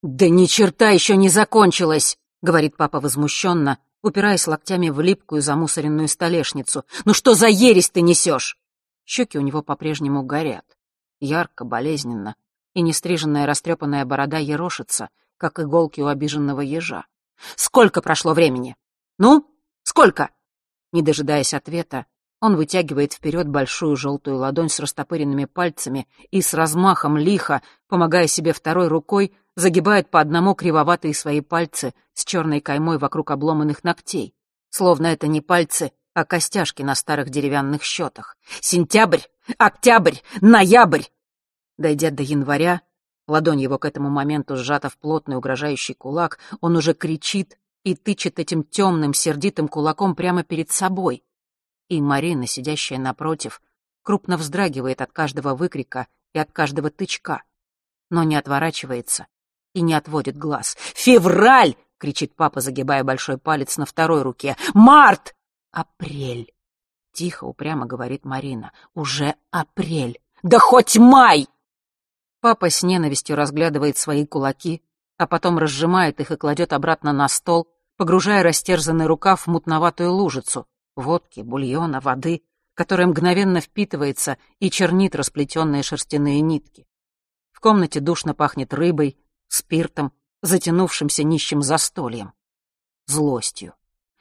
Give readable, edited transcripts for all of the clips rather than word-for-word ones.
«Да ни черта еще не закончилось!» — говорит папа возмущенно, упираясь локтями в липкую замусоренную столешницу. «Ну что за ересь ты несешь?» Щеки у него по-прежнему горят. Ярко, болезненно. И нестриженная растрепанная борода ерошится, как иголки у обиженного ежа. «Сколько прошло времени? Ну, сколько?» Не дожидаясь ответа, он вытягивает вперед большую желтую ладонь с растопыренными пальцами и с размахом лихо, помогая себе второй рукой, загибает по одному кривоватые свои пальцы с черной каймой вокруг обломанных ногтей, словно это не пальцы, а костяшки на старых деревянных счетах. «Сентябрь! Октябрь! Ноябрь!» Дойдя до января, ладонь его к этому моменту сжата в плотный угрожающий кулак, он уже кричит и тычет этим темным, сердитым кулаком прямо перед собой. И Марина, сидящая напротив, крупно вздрагивает от каждого выкрика и от каждого тычка, но не отворачивается и не отводит глаз. «Февраль!» — кричит папа, загибая большой палец на второй руке. «Март! Апрель!» — тихо, упрямо говорит Марина. «Уже апрель! Да хоть май!» Папа с ненавистью разглядывает свои кулаки, а потом разжимает их и кладет обратно на стол, погружая растерзанный рукав в мутноватую лужицу водки, бульона, воды, которая мгновенно впитывается и чернит расплетенные шерстяные нитки. В комнате душно пахнет рыбой, спиртом, затянувшимся нищим застольем, злостью.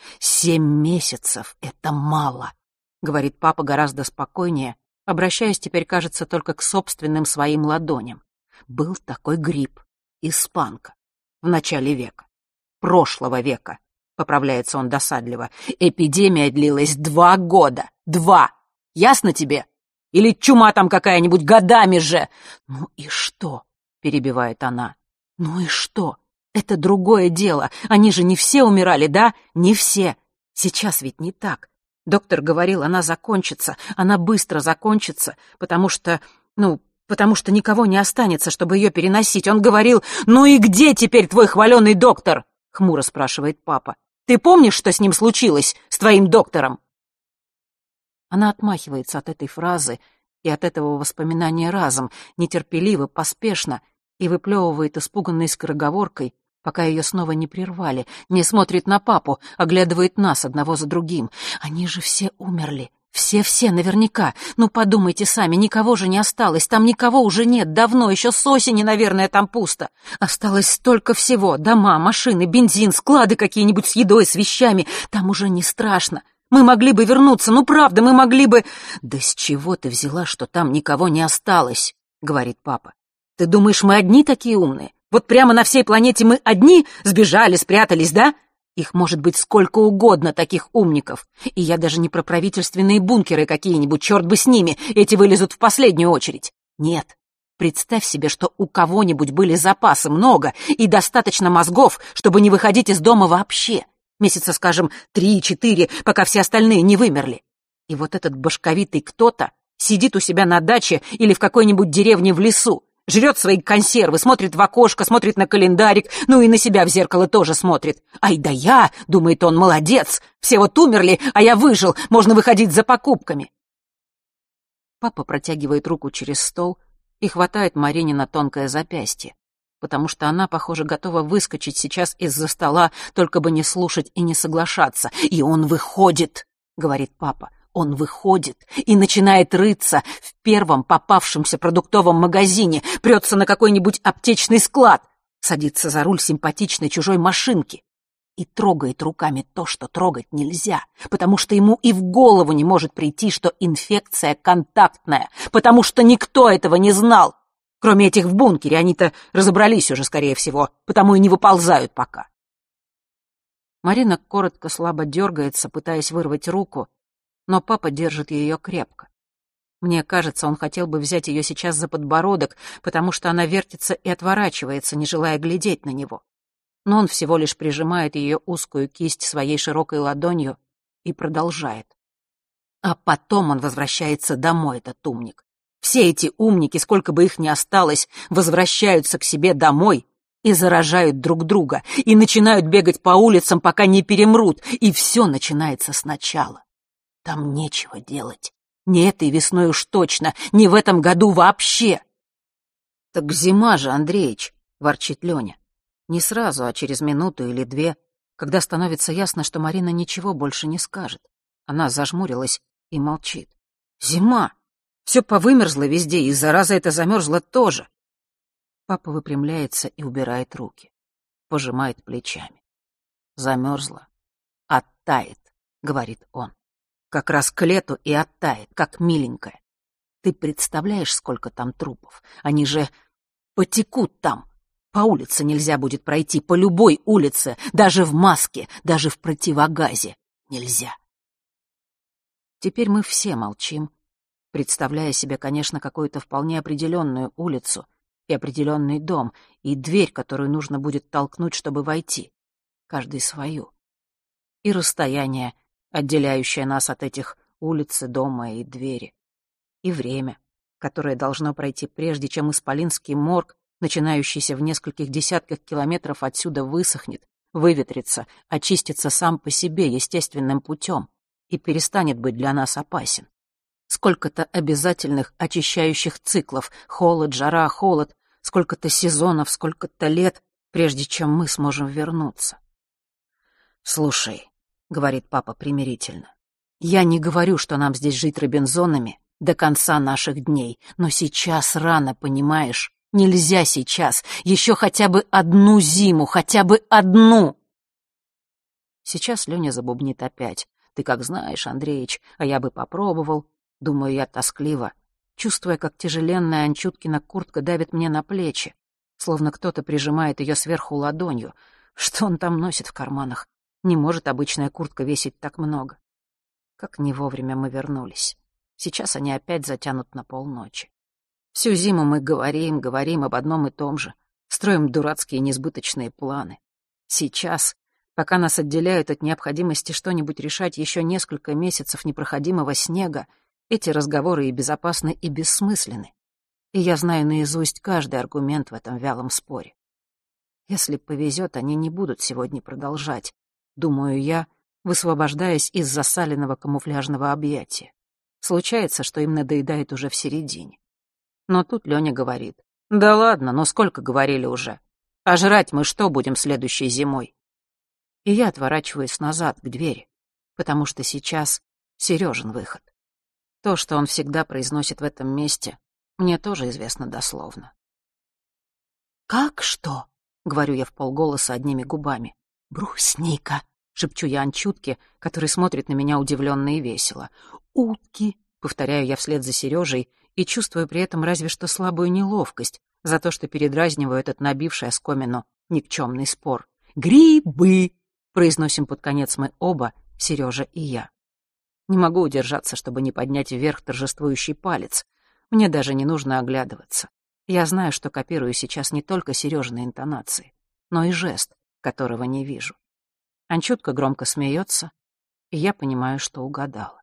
7 месяцев — это мало, — говорит папа гораздо спокойнее, обращаясь теперь, кажется, только к собственным своим ладоням. Был такой грипп, испанка, в начале века, прошлого века, поправляется он досадливо. Эпидемия длилась 2 года. 2! Ясно тебе? Или чума там какая-нибудь годами же? Ну и что? Перебивает она. Ну и что? Это другое дело. Они же не все умирали, да? Не все. Сейчас ведь не так. Доктор говорил, она закончится. Она быстро закончится, потому что никого не останется, чтобы ее переносить. Он говорил: «Ну и где теперь твой хваленый доктор?» — хмуро спрашивает папа. «Ты помнишь, что с ним случилось, с твоим доктором?» Она отмахивается от этой фразы и от этого воспоминания разом, нетерпеливо, поспешно, и выплевывает испуганной скороговоркой, пока ее снова не прервали, не смотрит на папу, оглядывает нас одного за другим. «Они же все умерли. Все наверняка. Ну, подумайте сами, никого же не осталось. Там никого уже нет. Давно, еще с осени, наверное, там пусто. Осталось столько всего. Дома, машины, бензин, склады какие-нибудь с едой, с вещами. Там уже не страшно. Мы могли бы вернуться. Ну, правда, мы могли бы...» «Да с чего ты взяла, что там никого не осталось?» — говорит папа. «Ты думаешь, мы одни такие умные? Вот прямо на всей планете мы одни сбежали, спрятались, да? Их может быть сколько угодно, таких умников. И я даже не про правительственные бункеры какие-нибудь, черт бы с ними, эти вылезут в последнюю очередь. Нет. Представь себе, что у кого-нибудь были запасы много и достаточно мозгов, чтобы не выходить из дома вообще. Месяца, скажем, 3-4, пока все остальные не вымерли. И вот этот башковитый кто-то сидит у себя на даче или в какой-нибудь деревне в лесу, жрет свои консервы, смотрит в окошко, смотрит на календарик, ну и на себя в зеркало тоже смотрит. «Ай да я!» — думает он, «молодец! Все вот умерли, а я выжил, можно выходить за покупками!» Папа протягивает руку через стол и хватает Марине на тонкое запястье, потому что она, похоже, готова выскочить сейчас из-за стола, только бы не слушать и не соглашаться. «И он выходит!» — говорит папа. Он выходит и начинает рыться в первом попавшемся продуктовом магазине, прется на какой-нибудь аптечный склад, садится за руль симпатичной чужой машинки и трогает руками то, что трогать нельзя, потому что ему и в голову не может прийти, что инфекция контактная, потому что никто этого не знал. Кроме этих в бункере, они-то разобрались уже, скорее всего, потому и не выползают пока. Марина коротко, слабо дергается, пытаясь вырвать руку, но папа держит ее крепко. Мне кажется, он хотел бы взять ее сейчас за подбородок, потому что она вертится и отворачивается, не желая глядеть на него. Но он всего лишь прижимает ее узкую кисть своей широкой ладонью и продолжает. А потом он возвращается домой, этот умник. Все эти умники, сколько бы их ни осталось, возвращаются к себе домой и заражают друг друга, и начинают бегать по улицам, пока не перемрут, и все начинается сначала. Там нечего делать. Не этой весной уж точно, не в этом году вообще. «Так зима же, Андреич», — ворчит Леня. Не сразу, а через минуту или две, когда становится ясно, что Марина ничего больше не скажет. Она зажмурилась и молчит. Зима! Все повымерзло везде, и зараза эта замерзла тоже. Папа выпрямляется и убирает руки. Пожимает плечами. Замерзла. Оттает, говорит он. Как раз к лету и оттает, как миленькая. Ты представляешь, сколько там трупов? Они же потекут там. По улице нельзя будет пройти, по любой улице, даже в маске, даже в противогазе нельзя. Теперь мы все молчим, представляя себе, конечно, какую-то вполне определенную улицу и определенный дом, и дверь, которую нужно будет толкнуть, чтобы войти. Каждый свою. И расстояние, отделяющее нас от этих улиц, дома и двери. И время, которое должно пройти прежде, чем исполинский морг, начинающийся в нескольких десятках километров отсюда, высохнет, выветрится, очистится сам по себе естественным путем и перестанет быть для нас опасен. Сколько-то обязательных очищающих циклов, холод, жара, холод, сколько-то сезонов, сколько-то лет, прежде чем мы сможем вернуться. «Слушай», — говорит папа примирительно, — «я не говорю, что нам здесь жить робинзонами до конца наших дней, но сейчас рано, понимаешь? Нельзя сейчас, еще хотя бы одну зиму, хотя бы одну!» Сейчас Леня забубнит опять. «Ты как знаешь, Андреич, а я бы попробовал», — думаю я тоскливо, чувствуя, как тяжеленная Анчуткина куртка давит мне на плечи, словно кто-то прижимает ее сверху ладонью. Что он там носит в карманах? Не может обычная куртка весить так много. Как не вовремя мы вернулись. Сейчас они опять затянут на полночи. Всю зиму мы говорим об одном и том же, строим дурацкие несбыточные планы. Сейчас, пока нас отделяют от необходимости что-нибудь решать еще несколько месяцев непроходимого снега, эти разговоры и безопасны, и бессмысленны. И я знаю наизусть каждый аргумент в этом вялом споре. Если повезет, они не будут сегодня продолжать, думаю я, высвобождаясь из засаленного камуфляжного объятия. Случается, что им надоедает уже в середине. Но тут Лёня говорит: «Да ладно, но сколько говорили уже? А жрать мы что будем следующей зимой?» И я отворачиваюсь назад к двери, потому что сейчас Серёжин выход. То, что он всегда произносит в этом месте, мне тоже известно дословно. «Как что?» — говорю я вполголоса одними губами. «Брусника», — шепчу я Анчутке, который смотрит на меня удивленно и весело. «Утки», — повторяю я вслед за Серёжей, и чувствую при этом разве что слабую неловкость за то, что передразниваю этот набивший оскомину никчемный спор. «Грибы!» — произносим под конец мы оба, Сережа и я. Не могу удержаться, чтобы не поднять вверх торжествующий палец. Мне даже не нужно оглядываться. Я знаю, что копирую сейчас не только Сережины интонации, но и жест, которого не вижу. Анчутка громко смеется, и я понимаю, что угадала.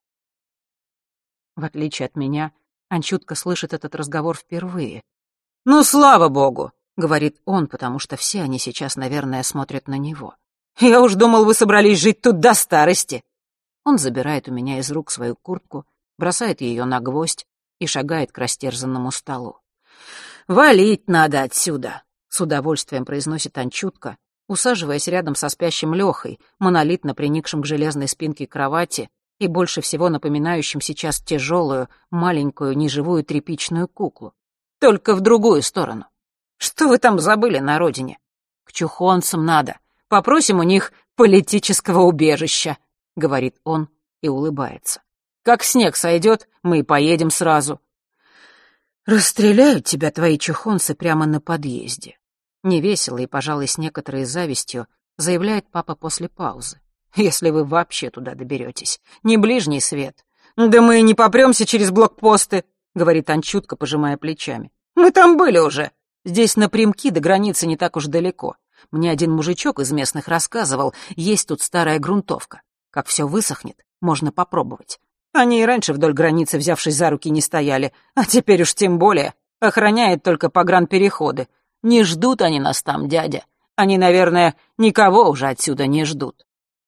В отличие от меня, Анчутка слышит этот разговор впервые. «Ну, слава богу!» — говорит он, потому что все они сейчас, наверное, смотрят на него. «Я уж думал, вы собрались жить тут до старости!» Он забирает у меня из рук свою куртку, бросает ее на гвоздь и шагает к растерзанному столу. «Валить надо отсюда!» — с удовольствием произносит Анчутка, усаживаясь рядом со спящим Лехой, монолитно приникшим к железной спинке кровати и больше всего напоминающим сейчас тяжелую, маленькую, неживую тряпичную куклу. Только в другую сторону. Что вы там забыли на родине? К чухонцам надо. Попросим у них политического убежища, — говорит он и улыбается. Как снег сойдет, мы и поедем сразу. Расстреляют тебя твои чухонцы прямо на подъезде. Невесело и, пожалуй, с некоторой завистью заявляет папа после паузы. Если вы вообще туда доберетесь. Не ближний свет. Да мы и не попремся через блокпосты, — говорит Анчутка, пожимая плечами. Мы там были уже. Здесь напрямки до границы не так уж далеко. Мне один мужичок из местных рассказывал, есть тут старая грунтовка. Как все высохнет, можно попробовать. Они и раньше вдоль границы, взявшись за руки, не стояли, а теперь уж тем более. Охраняет только погранпереходы. Не ждут они нас там, дядя. Они, наверное, никого уже отсюда не ждут.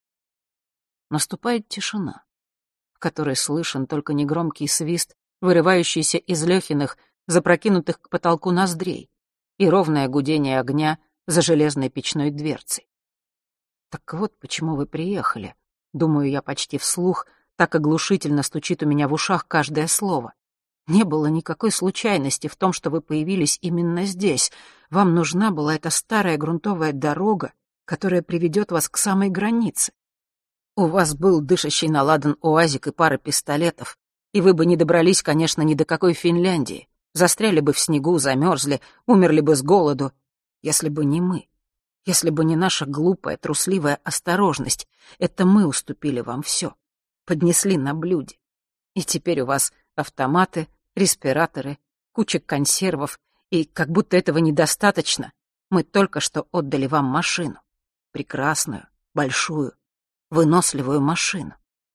Наступает тишина, в которой слышен только негромкий свист, вырывающийся из Лёхиных, запрокинутых к потолку ноздрей, и ровное гудение огня за железной печной дверцей. Так вот почему вы приехали. Думаю я почти вслух, так оглушительно стучит у меня в ушах каждое слово. Не было никакой случайности в том, что вы появились именно здесь. Вам нужна была эта старая грунтовая дорога, которая приведет вас к самой границе. У вас был дышащий на ладан уазик и пара пистолетов, и вы бы не добрались, конечно, ни до какой Финляндии. Застряли бы в снегу, замерзли, умерли бы с голоду, если бы не мы. Если бы не наша глупая, трусливая осторожность, это мы уступили вам все, поднесли на блюде. И теперь у вас автоматы, респираторы, куча консервов, и как будто этого недостаточно, мы только что отдали вам машину. Прекрасную, большую, выносливую машину.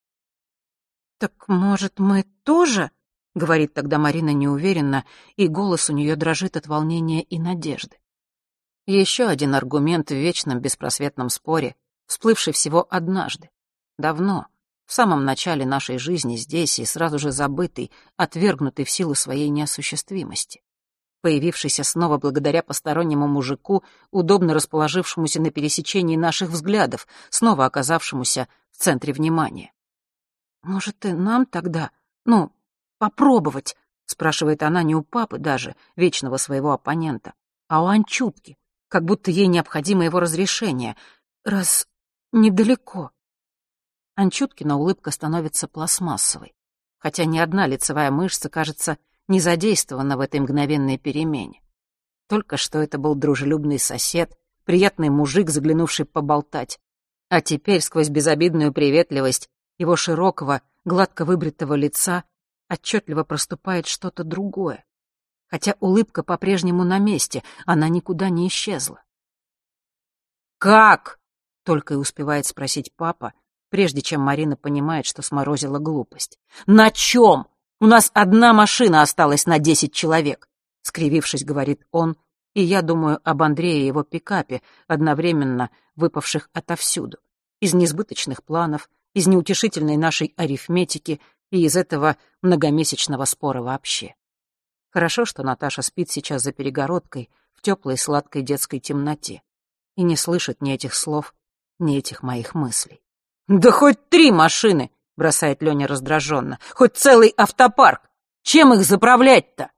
«Так, может, мы тоже?» — говорит тогда Марина неуверенно, и голос у нее дрожит от волнения и надежды. Еще один аргумент в вечном беспросветном споре, всплывший всего однажды. Давно, в самом начале нашей жизни здесь и сразу же забытый, отвергнутый в силу своей неосуществимости. Появившийся снова благодаря постороннему мужику, удобно расположившемуся на пересечении наших взглядов, снова оказавшемуся в центре внимания. «Может, и нам тогда, попробовать?» — спрашивает она не у папы даже, вечного своего оппонента, а у Анчутки, как будто ей необходимо его разрешение, раз недалеко. Анчуткина улыбка становится пластмассовой, хотя ни одна лицевая мышца, кажется, не задействована в этой мгновенной перемене. Только что это был дружелюбный сосед, приятный мужик, заглянувший поболтать, а теперь сквозь безобидную приветливость его широкого, гладко выбритого лица отчетливо проступает что-то другое, хотя улыбка по-прежнему на месте, она никуда не исчезла. «Как?» — только и успевает спросить папа, прежде чем Марина понимает, что сморозила глупость. «На чем? У нас одна машина осталась на 10 человек», — скривившись, говорит он, и я думаю об Андрее и его пикапе, одновременно выпавших отовсюду, из несбыточных планов, из неутешительной нашей арифметики и из этого многомесячного спора вообще. Хорошо, что Наташа спит сейчас за перегородкой в теплой сладкой детской темноте и не слышит ни этих слов, ни этих моих мыслей. «Да хоть 3 машины!» — бросает Леня раздраженно. «Хоть целый автопарк! Чем их заправлять-то?»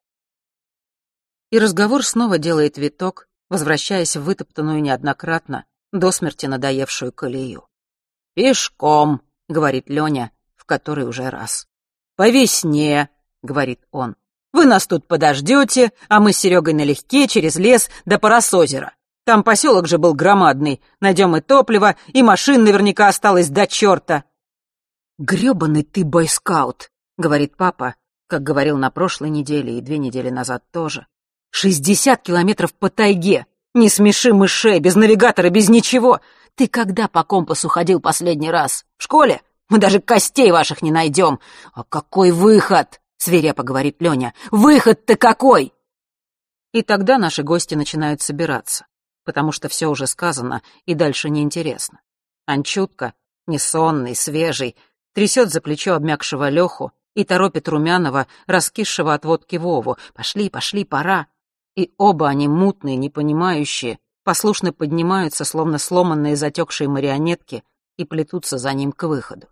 И разговор снова делает виток, возвращаясь в вытоптанную неоднократно, до смерти надоевшую колею. «Пешком», — говорит Леня, в который уже раз. «По весне», — говорит он. «Вы нас тут подождете, а мы с Серегой налегке через лес до Парасозера. Там поселок же был громадный. Найдем и топливо, и машин наверняка осталось до черта». «Гребаный ты бойскаут», — говорит папа, как говорил на прошлой неделе и 2 недели назад тоже. 60 километров по тайге. Не смеши мышей, без навигатора, без ничего. Ты когда по компасу ходил последний раз? В школе? Мы даже костей ваших не найдем. А какой выход? Свирепо говорит Леня. Выход-то какой? И тогда наши гости начинают собираться, потому что все уже сказано и дальше неинтересно. Анчутка, несонный, свежий, трясет за плечо обмякшего Леху и торопит Румянова, раскисшего от водки Вову. «Пошли, пошли, пора». И оба они мутные, непонимающие, послушно поднимаются, словно сломанные затекшие марионетки, и плетутся за ним к выходу.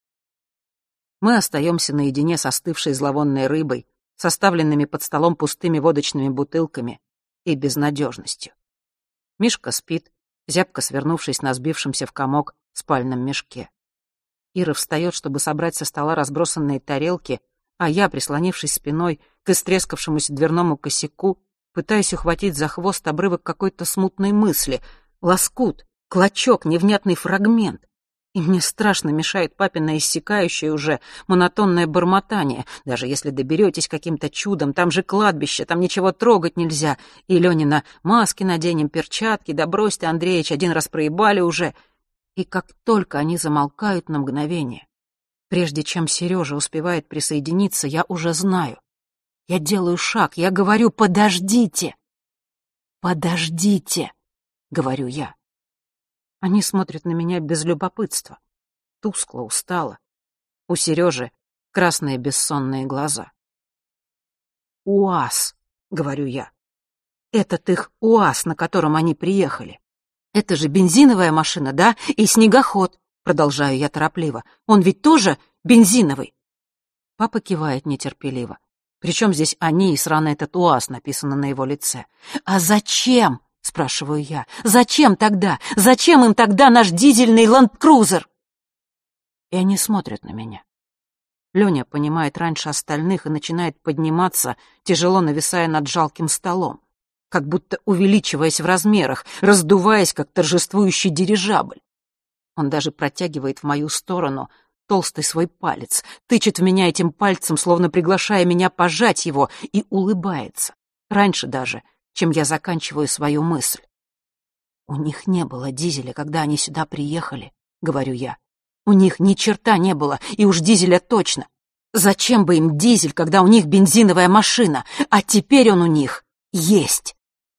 Мы остаемся наедине с остывшей зловонной рыбой, составленными под столом пустыми водочными бутылками и безнадежностью. Мишка спит, зябко свернувшись на сбившемся в комок спальном мешке. Ира встает, чтобы собрать со стола разбросанные тарелки, а я, прислонившись спиной к истрескавшемуся дверному косяку, пытаясь ухватить за хвост обрывок какой-то смутной мысли, лоскут, клочок, невнятный фрагмент. И мне страшно мешает папино иссякающее уже монотонное бормотание. Даже если доберетесь каким-то чудом, там же кладбище, там ничего трогать нельзя. И Ленина: маски наденем, перчатки, да брось ты, Андреич, 1 раз проебали уже. И как только они замолкают на мгновение, прежде чем Сережа успевает присоединиться, я уже знаю. Я делаю шаг, я говорю: «Подождите! Подождите!» — говорю я. Они смотрят на меня без любопытства, тускло, устало. У Сережи красные бессонные глаза. «УАЗ!» — говорю я. Этот их УАЗ, на котором они приехали. Это же бензиновая машина, да? И снегоход, продолжаю я торопливо. Он ведь тоже бензиновый. Папа кивает нетерпеливо. Причем здесь они и сраный этот УАЗ написано на его лице. «А зачем?» — спрашиваю я. «Зачем тогда? Зачем им тогда наш дизельный ленд-крузер?» И они смотрят на меня. Леня понимает раньше остальных и начинает подниматься, тяжело нависая над жалким столом, как будто увеличиваясь в размерах, раздуваясь, как торжествующий дирижабль. Он даже протягивает в мою сторону толстый свой палец, тычет в меня этим пальцем, словно приглашая меня пожать его, и улыбается. Раньше даже, чем я заканчиваю свою мысль. «У них не было дизеля, когда они сюда приехали», — говорю я. «У них ни черта не было, и уж дизеля точно. Зачем бы им дизель, когда у них бензиновая машина, а теперь он у них есть?»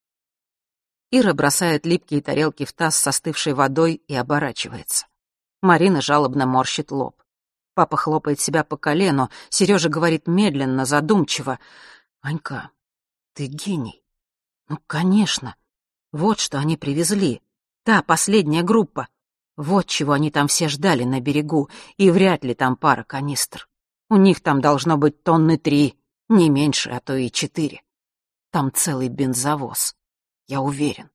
Ира бросает липкие тарелки в таз с остывшей водой и оборачивается. Марина жалобно морщит лоб. Папа хлопает себя по колену, Сережа говорит медленно, задумчиво. «Анька, ты гений». «Ну, конечно. Вот что они привезли. Та последняя группа. Вот чего они там все ждали на берегу, и вряд ли там пара канистр. У них там должно быть 3 тонны, не меньше, а то и 4. Там целый бензовоз, я уверен».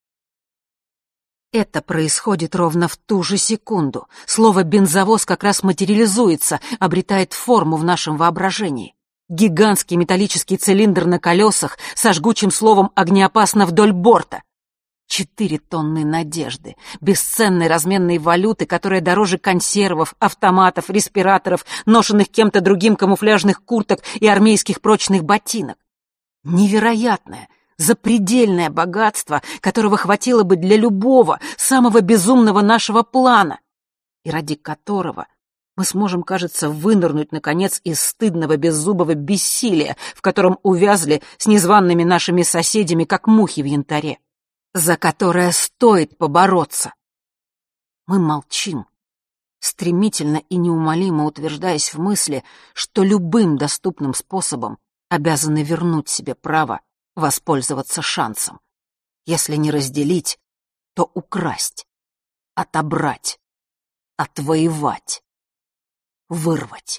Это происходит ровно в ту же секунду. Слово «бензовоз» как раз материализуется, обретает форму в нашем воображении. Гигантский металлический цилиндр на колесах со жгучим словом «огнеопасно» вдоль борта. 4 тонны надежды, бесценной разменной валюты, которая дороже консервов, автоматов, респираторов, ношенных кем-то другим камуфляжных курток и армейских прочных ботинок. Невероятное, запредельное богатство, которого хватило бы для любого, самого безумного нашего плана, и ради которого мы сможем, кажется, вынырнуть, наконец, из стыдного беззубого бессилия, в котором увязли с незваными нашими соседями, как мухи в янтаре, за которое стоит побороться. Мы молчим, стремительно и неумолимо утверждаясь в мысли, что любым доступным способом обязаны вернуть себе право воспользоваться шансом. Если не разделить, то украсть, отобрать, отвоевать, вырвать.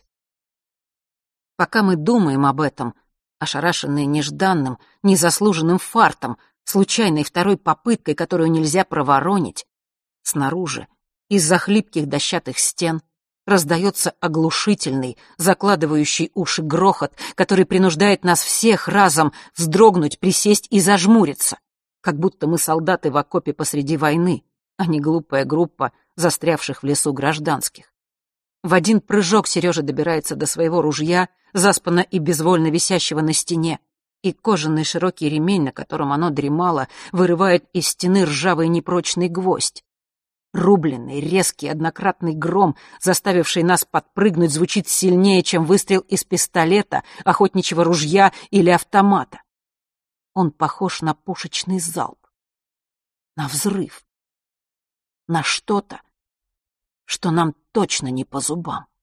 Пока мы думаем об этом, ошарашенные нежданным, незаслуженным фартом, случайной второй попыткой, которую нельзя проворонить, снаружи, из-за хлипких дощатых стен, раздается оглушительный, закладывающий уши грохот, который принуждает нас всех разом вздрогнуть, присесть и зажмуриться, как будто мы солдаты в окопе посреди войны, а не глупая группа застрявших в лесу гражданских. В один прыжок Сережа добирается до своего ружья, заспанно и безвольно висящего на стене, и кожаный широкий ремень, на котором оно дремало, вырывает из стены ржавый непрочный гвоздь. Рубленный, резкий, однократный гром, заставивший нас подпрыгнуть, звучит сильнее, чем выстрел из пистолета, охотничьего ружья или автомата. Он похож на пушечный залп, на взрыв, на что-то, что нам точно не по зубам.